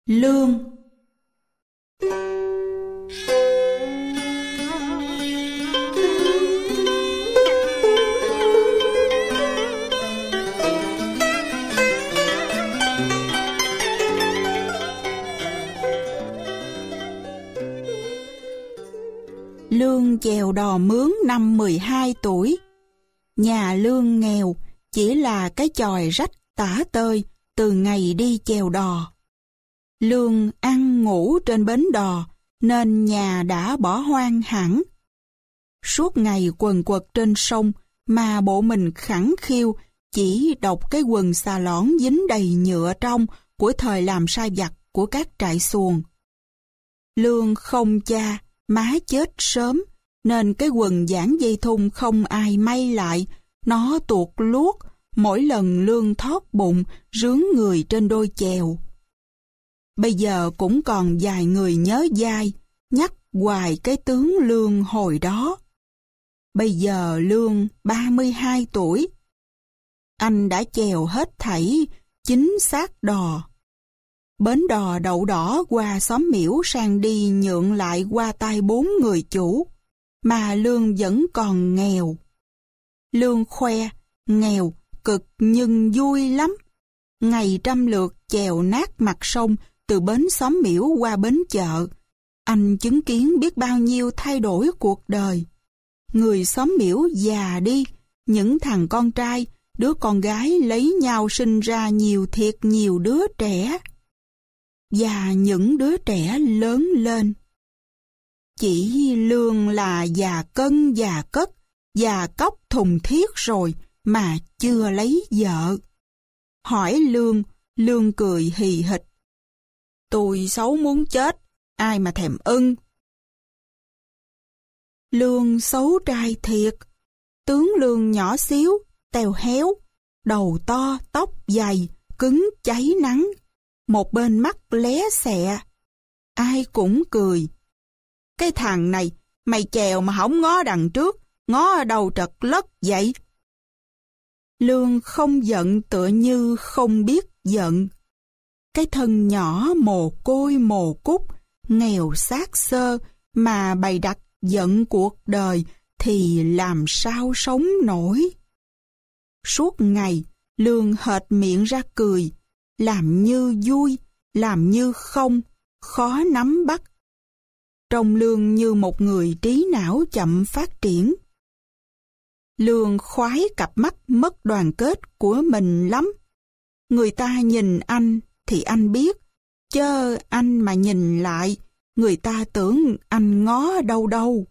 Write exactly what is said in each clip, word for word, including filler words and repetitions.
Lương. Lương chèo đò mướn năm mười hai tuổi. Nhà Lương nghèo, chỉ là cái chòi rách tả tơi từ ngày đi chèo đò. Lương ăn ngủ trên bến đò, nên nhà đã bỏ hoang hẳn. Suốt ngày quần quật trên sông, mà bộ mình khẳng khiu, chỉ đọc cái quần xà lõn dính đầy nhựa trong của thời làm sai vặt của các trại xuồng. Lương không cha, má chết sớm, nên cái quần giãn dây thun không ai may lại, nó tuột luốt, mỗi lần Lương thót bụng, rướn người trên đôi chèo. Bây giờ cũng còn vài người nhớ dai, nhắc hoài cái tướng Lương hồi đó. Bây giờ Lương ba mươi hai tuổi. Anh đã chèo hết thảy, chính xác đò. Bến đò đậu đỏ qua xóm Miễu sang đi nhượng lại qua tay bốn người chủ, mà Lương vẫn còn nghèo. Lương khoe, nghèo, cực nhưng vui lắm. Ngày trăm lượt chèo nát mặt sông từ bến xóm Miễu qua bến chợ. Anh chứng kiến biết bao nhiêu thay đổi cuộc đời. Người xóm Miễu già đi, những thằng con trai, đứa con gái lấy nhau sinh ra nhiều thiệt nhiều đứa trẻ. Và những đứa trẻ lớn lên. Chỉ Lương là già cân già cất, già cóc thùng thiết rồi mà chưa lấy vợ. Hỏi Lương, Lương cười hì hịch. Tôi xấu muốn chết, ai mà thèm ưng. Lương xấu trai thiệt. Tướng Lương nhỏ xíu, tèo héo, đầu to, tóc dày, cứng cháy nắng. Một bên mắt lé xẹ. Ai cũng cười. Cái thằng này, mày chèo mà không ngó đằng trước, ngó đầu trật lất vậy. Lương không giận tựa như không biết giận. Cái thân nhỏ mồ côi mồ cúc, nghèo xác xơ, mà bày đặt giận cuộc đời thì làm sao sống nổi. Suốt ngày, Lương hệt miệng ra cười, làm như vui, làm như không, khó nắm bắt. Trông Lương như một người trí não chậm phát triển. Lương khoái cặp mắt mất đoàn kết của mình lắm. Người ta nhìn anh thì anh biết, chớ anh mà nhìn lại, người ta tưởng anh ngó đâu đâu.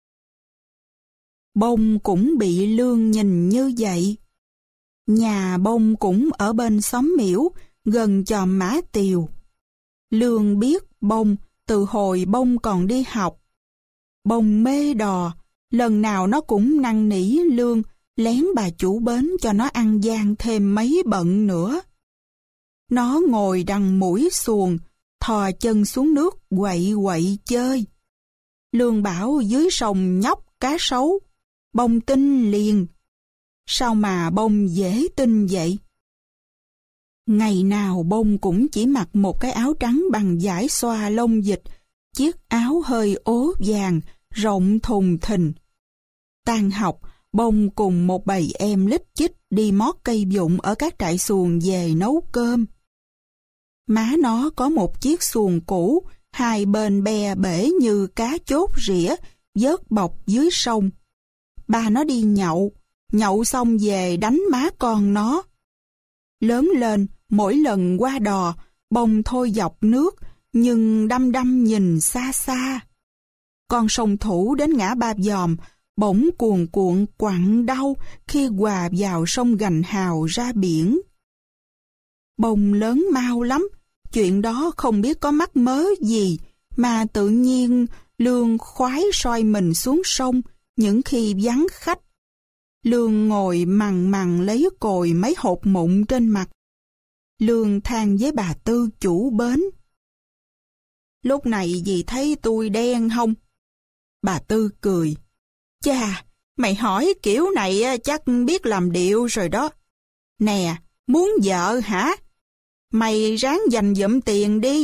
Bông cũng bị Lương nhìn như vậy. Nhà Bông cũng ở bên xóm Miễu, gần chòm Mã Tiều. Lương biết Bông từ hồi Bông còn đi học. Bông mê đò, lần nào nó cũng năn nỉ Lương lén bà chủ bến cho nó ăn gian thêm mấy bận nữa. Nó ngồi đằng mũi xuồng, thò chân xuống nước quậy quậy chơi. Lương bảo dưới sông nhóc cá sấu, Bông tin liền. Sao mà Bông dễ tin vậy? Ngày nào Bông cũng chỉ mặc một cái áo trắng bằng vải xoa lông vịt, chiếc áo hơi ố vàng, rộng thùng thình. Tan học, Bông cùng một bầy em lít chích đi mót cây vụng ở các trại xuồng về nấu cơm. Má nó có một chiếc xuồng cũ, hai bên be bể như cá chốt rỉa, vớt bọc dưới sông. Ba nó đi nhậu, nhậu xong về đánh má con nó. Lớn lên, mỗi lần qua đò, Bông thôi dọc nước, nhưng đăm đăm nhìn xa xa. Con sông Thủ đến ngã Ba Giòm, bỗng cuồn cuộn quặn đau khi hòa vào sông Gành Hào ra biển. Bông lớn mau lắm, chuyện đó không biết có mắc mớ gì, mà tự nhiên Lương khoái soi mình xuống sông những khi vắng khách. Lương ngồi mằn mằn lấy cồi mấy hột mụn trên mặt. Lương than với bà Tư chủ bến. Lúc này dì thấy tôi đen không? Bà Tư cười. Chà, mày hỏi kiểu này chắc biết làm điệu rồi đó. Nè, muốn vợ hả? Mày ráng dành dụm tiền đi,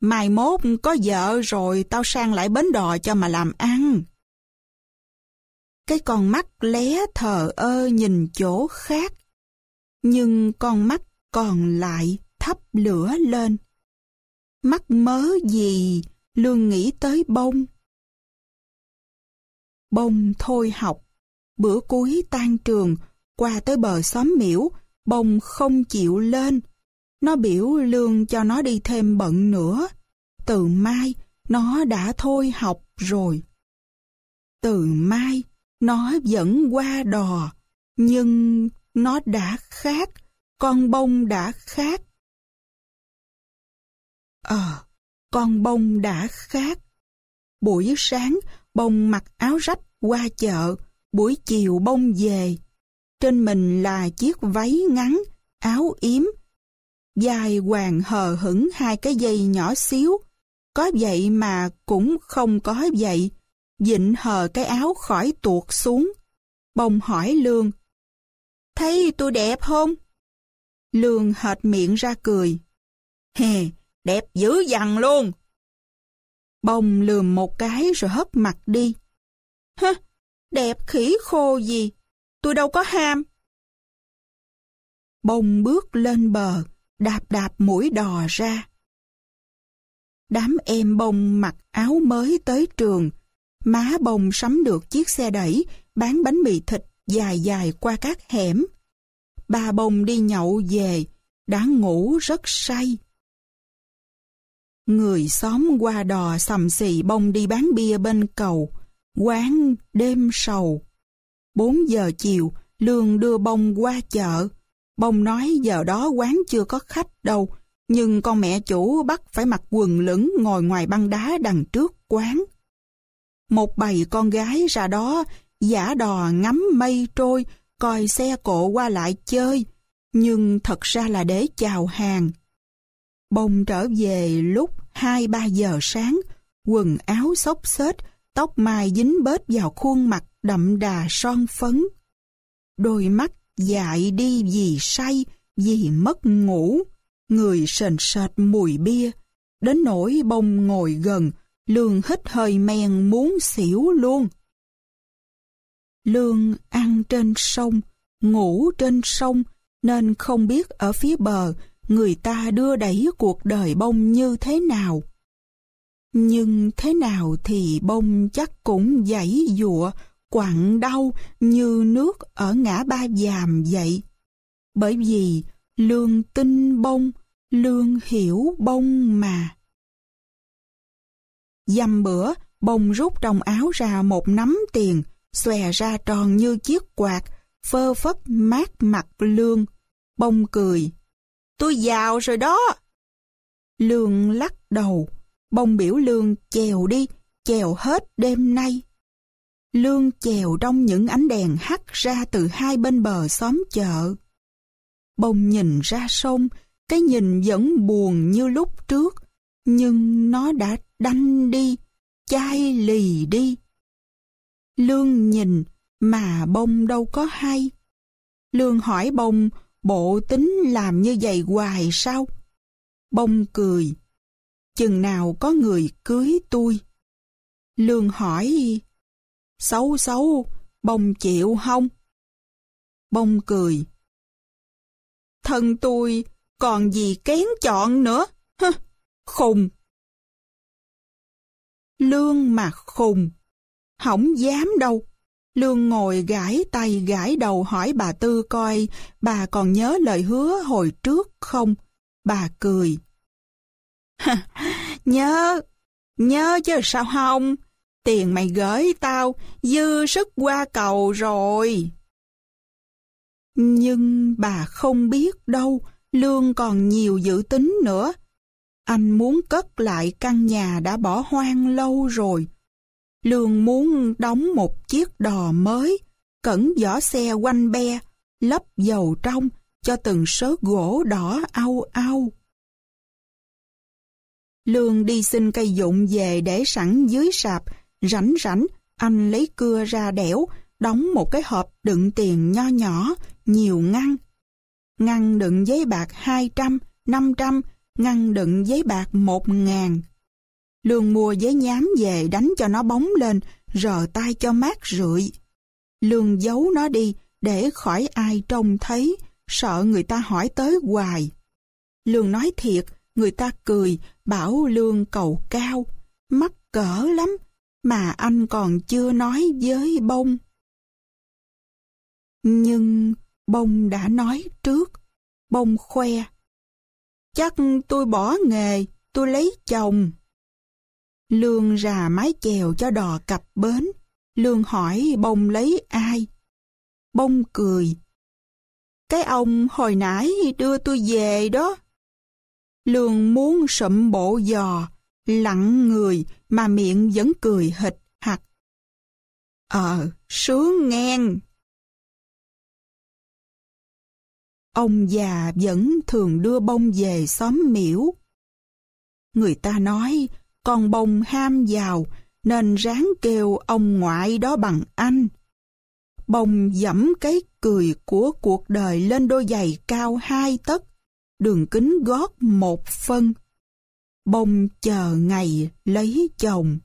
Mai mốt có vợ rồi tao sang lại bến đò cho mà làm ăn. Cái con mắt lé thờ ơ nhìn chỗ khác, nhưng con mắt còn lại thắp lửa lên. Mắc mớ gì Lương nghĩ tới Bông. Bông thôi học. Bữa cuối tan trường, qua tới bờ xóm miễu, Bông không chịu lên. Nó biểu Lương cho nó đi thêm bận nữa. Từ mai, nó đã thôi học rồi. Từ mai, nó vẫn qua đò, nhưng nó đã khác, con Bông đã khác. Ờ, con Bông đã khác. Buổi sáng, Bông mặc áo rách qua chợ, buổi chiều Bông về. Trên mình là chiếc váy ngắn, áo yếm, dài hoàng hờ hững hai cái dây nhỏ xíu. Có vậy mà cũng không có vậy, vịn hờ cái áo khỏi tuột xuống. Bông hỏi Lương, thấy tôi đẹp không? Lương hệt miệng ra cười. Hè, đẹp dữ dằn luôn. Bông lườm một cái rồi hất mặt đi. Hơ, đẹp khỉ khô gì, tôi đâu có ham. Bông bước lên bờ, đạp đạp mũi đò ra. Đám em Bông mặc áo mới tới trường, má Bông sắm được chiếc xe đẩy bán bánh mì thịt dài dài qua các hẻm. Ba Bông đi nhậu về, đã ngủ rất say. Người xóm qua đò xầm xì Bông đi bán bia bên cầu, quán đêm sầu. Bốn giờ chiều, Lương đưa Bông qua chợ. Bông nói giờ đó quán chưa có khách đâu, nhưng con mẹ chủ bắt phải mặc quần lửng ngồi ngoài băng đá đằng trước quán. Một bầy con gái ra đó giả đò ngắm mây trôi, coi xe cộ qua lại chơi, nhưng thật ra là để chào hàng. Bông trở về lúc hai ba giờ sáng, quần áo xốc xếch, tóc mai dính bết vào khuôn mặt đậm đà son phấn. Đôi mắt dại đi vì say, vì mất ngủ, người sền sệt mùi bia. Đến nỗi Bông ngồi gần, Lương hít hơi men muốn xỉu luôn. Lương ăn trên sông, ngủ trên sông, nên không biết ở phía bờ người ta đưa đẩy cuộc đời Bông như thế nào. Nhưng thế nào thì Bông chắc cũng giãy giụa, quặn đau như nước ở ngã ba Giàm vậy. Bởi vì Lương tin Bông, Lương hiểu Bông mà. Dăm bữa, Bông rút trong áo ra một nắm tiền, xòe ra tròn như chiếc quạt, phơ phất mát mặt Lương. Bông cười. Tôi giàu rồi đó. Lương lắc đầu. Bông biểu Lương chèo đi, chèo hết đêm nay. Lương chèo trong những ánh đèn hắt ra từ hai bên bờ xóm chợ. Bông nhìn ra sông, cái nhìn vẫn buồn như lúc trước, nhưng nó đã đanh đi, chai lì đi. Lương nhìn mà Bông đâu có hay. Lương hỏi Bông bộ tính làm như vậy hoài sao? Bông cười. Chừng nào có người cưới tôi? Lương hỏi, xấu xấu, Bông chịu không? Bông cười. Thân tôi còn gì kén chọn nữa, hơ, khùng. Lương mà khùng, hổng dám đâu. Lương ngồi gãi tay gãi đầu hỏi bà Tư coi bà còn nhớ lời hứa hồi trước không. Bà cười. Nhớ, nhớ chứ sao không, tiền mày gửi tao dư sức qua cầu rồi. Nhưng bà không biết đâu, Lương còn nhiều dự tính nữa. Anh muốn cất lại căn nhà đã bỏ hoang lâu rồi. Lương muốn đóng một chiếc đò mới, cẩn vỏ xe quanh be, lấp dầu trong cho từng sớ gỗ đỏ au au. Lương đi xin cây dụng về để sẵn dưới sạp, rảnh rảnh, anh lấy cưa ra đẽo, đóng một cái hộp đựng tiền nho nhỏ, nhiều ngăn. Ngăn đựng giấy bạc hai trăm, năm trăm, ngăn đựng giấy bạc một ngàn. Lương mua giấy nhám về đánh cho nó bóng lên, rờ tay cho mát rượi. Lương giấu nó đi để khỏi ai trông thấy, sợ người ta hỏi tới hoài. Lương nói thiệt, người ta cười, bảo Lương cầu cao, mắc cỡ lắm, mà anh còn chưa nói với Bông. Nhưng Bông đã nói trước. Bông khoe: chắc tôi bỏ nghề, tôi lấy chồng. Lương rà mái chèo cho đò cập bến. Lương hỏi Bông lấy ai. Bông cười: cái ông hồi nãy đưa tôi về đó. Lương muốn sụm bộ giò, lặng người mà miệng vẫn cười hịch hạch. Ờ, sướng ngang. Ông già vẫn thường đưa Bông về xóm Miễu. Người ta nói con Bông ham giàu nên ráng kêu ông ngoại đó bằng anh. Bông dẫm cái cười của cuộc đời lên đôi giày cao hai tấc, đường kính gót một phân. Bông chờ ngày lấy chồng.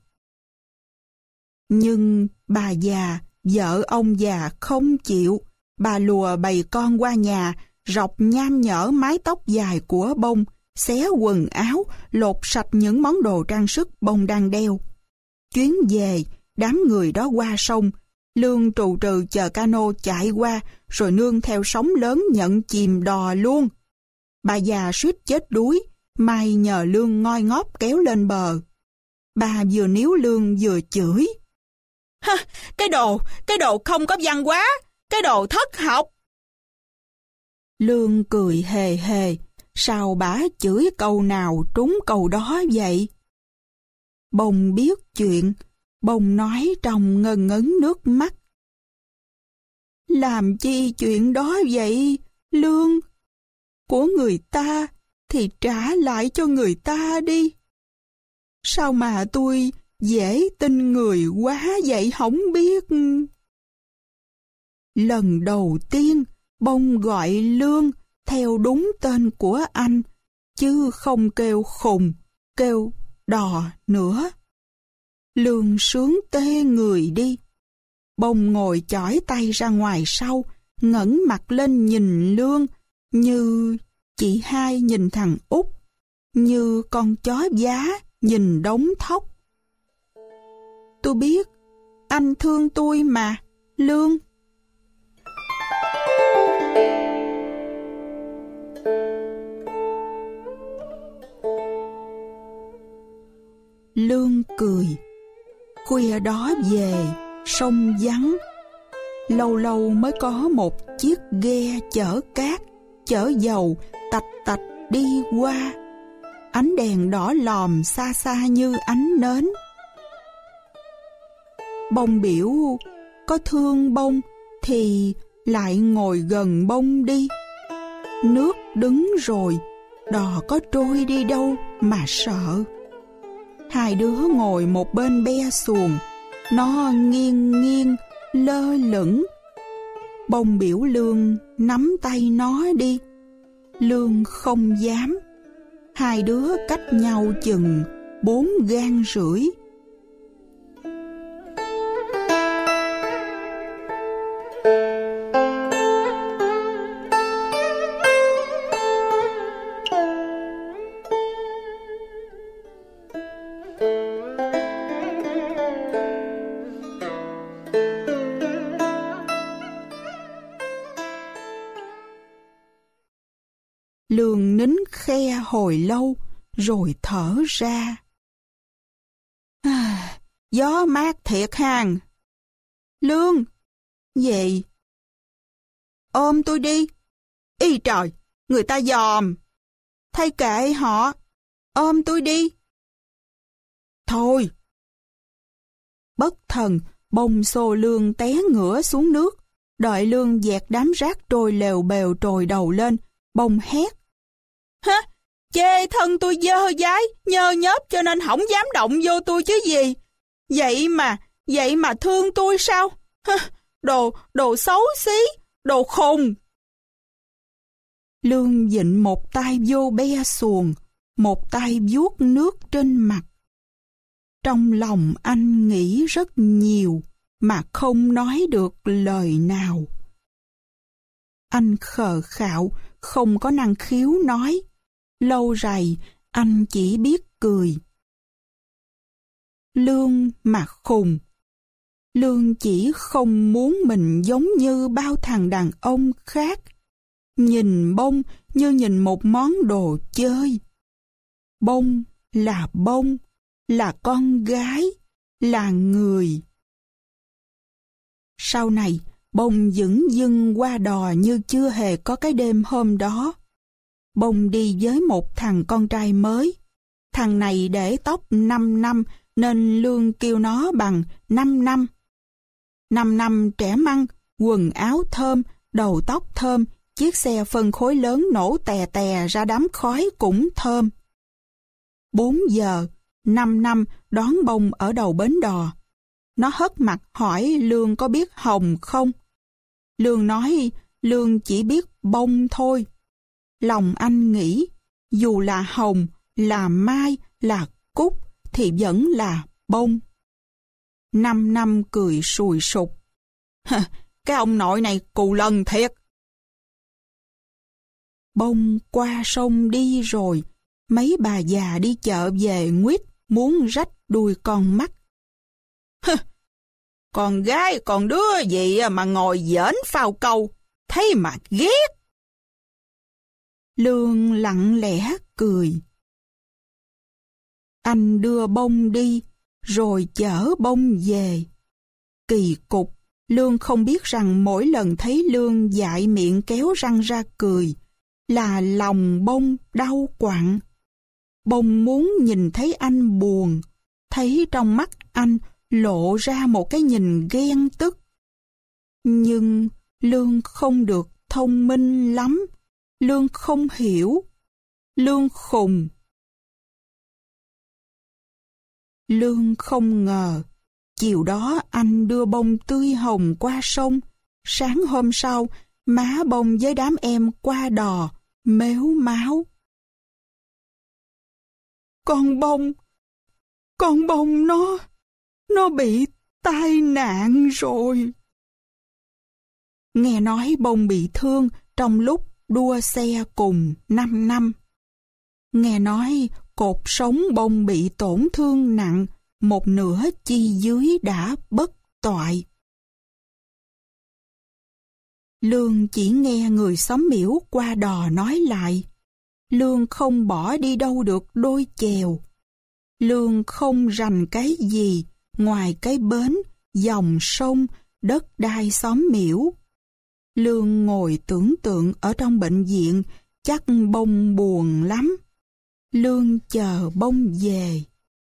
Nhưng bà già, vợ ông già không chịu. Bà lùa bầy con qua nhà, rọc nham nhở mái tóc dài của Bông, xé quần áo, lột sạch những món đồ trang sức Bông đang đeo. Chuyến về, đám người đó qua sông. Lương trù trừ chờ cano chạy qua, rồi nương theo sóng lớn nhận chìm đò luôn. Bà già suýt chết đuối, may nhờ Lương ngoi ngóp kéo lên bờ. Bà vừa níu Lương vừa chửi: ha, cái đồ, cái đồ không có văn hóa, cái đồ thất học. Lương cười hề hề, sao bả chửi câu nào trúng câu đó vậy? Bông biết chuyện, Bông nói trong ngần ngấn nước mắt: làm chi chuyện đó vậy, Lương? Của người ta thì trả lại cho người ta đi. Sao mà tôi dễ tin người quá vậy không biết. Lần đầu tiên Bông gọi Lương theo đúng tên của anh, chứ không kêu khùng, kêu đò nữa. Lương sướng tê người đi. Bông ngồi chỏi tay ra ngoài sau, ngẩng mặt lên nhìn Lương, như chị hai nhìn thằng Út, như con chó giá nhìn đống thóc. Tôi biết, anh thương tôi mà, Lương. Lương cười. Khuya đó về, sông vắng. Lâu lâu mới có một chiếc ghe chở cát, chở dầu, tạch tạch đi qua. Ánh đèn đỏ lòm xa xa như ánh nến. Bông biểu có thương Bông thì lại ngồi gần Bông đi. Nước đứng rồi, đò có trôi đi đâu mà sợ. Hai đứa ngồi một bên be xuồng, nó nghiêng nghiêng, lơ lửng. Bông biểu Lương nắm tay nó đi. Lương không dám. Hai đứa cách nhau chừng bốn gang rưỡi. Lương nín khe hồi lâu, rồi thở ra. À, gió mát thiệt hàng. Lương, gì? Ôm tôi đi. Ý trời, người ta dòm. Thay kệ họ, ôm tôi đi. Thôi. Bất thần, Bông xô Lương té ngửa xuống nước. Đợi Lương dẹt đám rác trôi lèo bèo trồi đầu lên, Bông hét: hả? Chê thân tôi dơ dái, nhơ nhớp cho nên không dám động vô tôi chứ gì. Vậy mà, vậy mà thương tôi sao? Hả? Đồ, đồ xấu xí, đồ khùng. Lương vịn một tay vô be xuồng, một tay vuốt nước trên mặt. Trong lòng anh nghĩ rất nhiều mà không nói được lời nào. Anh khờ khạo, không có năng khiếu nói. Lâu rày, anh chỉ biết cười. Lương mà khùng. Lương chỉ không muốn mình giống như bao thằng đàn ông khác. Nhìn bông như nhìn một món đồ chơi. Bông là bông, là con gái, là người. Sau này, bông dửng dưng qua đò như chưa hề có cái đêm hôm đó. Bông đi với một thằng con trai mới. Thằng này để tóc năm năm nên Lương kêu nó bằng năm năm. Năm năm trẻ măng, quần áo thơm, đầu tóc thơm, chiếc xe phân khối lớn nổ tè tè ra đám khói cũng thơm. Bốn giờ, năm năm đón bông ở đầu bến đò. Nó hất mặt hỏi Lương có biết hồng không? Lương nói Lương chỉ biết bông thôi. Lòng anh nghĩ, dù là hồng, là mai, là cúc thì vẫn là bông. Năm năm cười sùi sục. Cái ông nội này cù lần thiệt. Bông qua sông đi rồi, mấy bà già đi chợ về nguýt muốn rách đuôi con mắt. Con gái còn đứa gì mà ngồi giỡn phao câu, thấy mà ghét. Lương lặng lẽ cười. Anh đưa bông đi, rồi chở bông về. Kỳ cục, Lương không biết rằng mỗi lần thấy Lương dại miệng kéo răng ra cười, là lòng bông đau quặn. Bông muốn nhìn thấy anh buồn, thấy trong mắt anh lộ ra một cái nhìn ghen tức. Nhưng Lương không được thông minh lắm. Lương không hiểu. Lương khùng. Lương không ngờ, chiều đó anh đưa bông tươi hồng qua sông. Sáng hôm sau, má bông với đám em qua đò, mếu máo. Con bông, con bông nó, nó bị tai nạn rồi. Nghe nói bông bị thương trong lúc đua xe cùng năm năm. Nghe nói cột sống bông bị tổn thương nặng, một nửa chi dưới đã bất toại. Lương chỉ nghe người xóm miễu qua đò nói lại. Lương không bỏ đi đâu được đôi chèo. Lương không rành cái gì ngoài cái bến, dòng sông, đất đai xóm miễu. Lương ngồi tưởng tượng ở trong bệnh viện, chắc bông buồn lắm. Lương chờ bông về.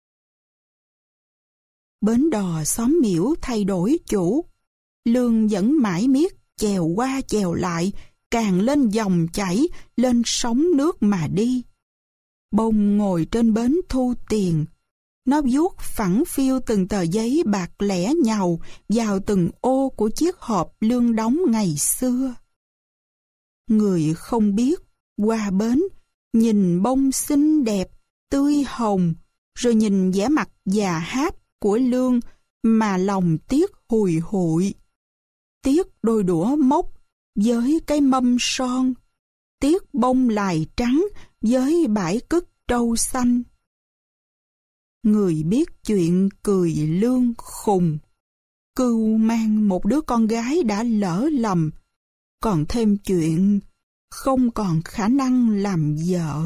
Bến đò xóm miễu thay đổi chủ. Lương vẫn mãi miết chèo qua chèo lại, càng lên dòng chảy, lên sóng nước mà đi. Bông ngồi trên bến thu tiền. Nó vuốt phẳng phiu từng tờ giấy bạc lẻ nhàu vào từng ô của chiếc hộp Lương đóng ngày xưa. Người không biết, qua bến, nhìn bông xinh đẹp, tươi hồng, rồi nhìn vẻ mặt già háp của Lương mà lòng tiếc hùi hụi. Tiếc đôi đũa mốc với cái mâm son, tiếc bông lài trắng với bãi cất trâu xanh. Người biết chuyện cười Lương khùng. Cưu mang một đứa con gái đã lỡ lầm, còn thêm chuyện không còn khả năng làm vợ.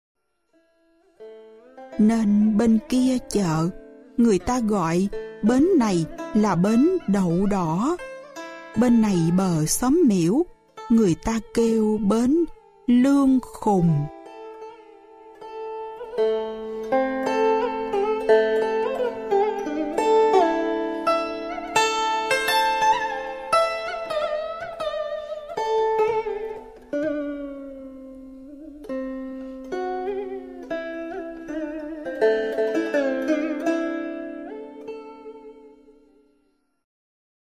Nên bên kia chợ, người ta gọi bến này là bến đậu đỏ. Bên này bờ xóm miễu, người ta kêu bến Lương khùng.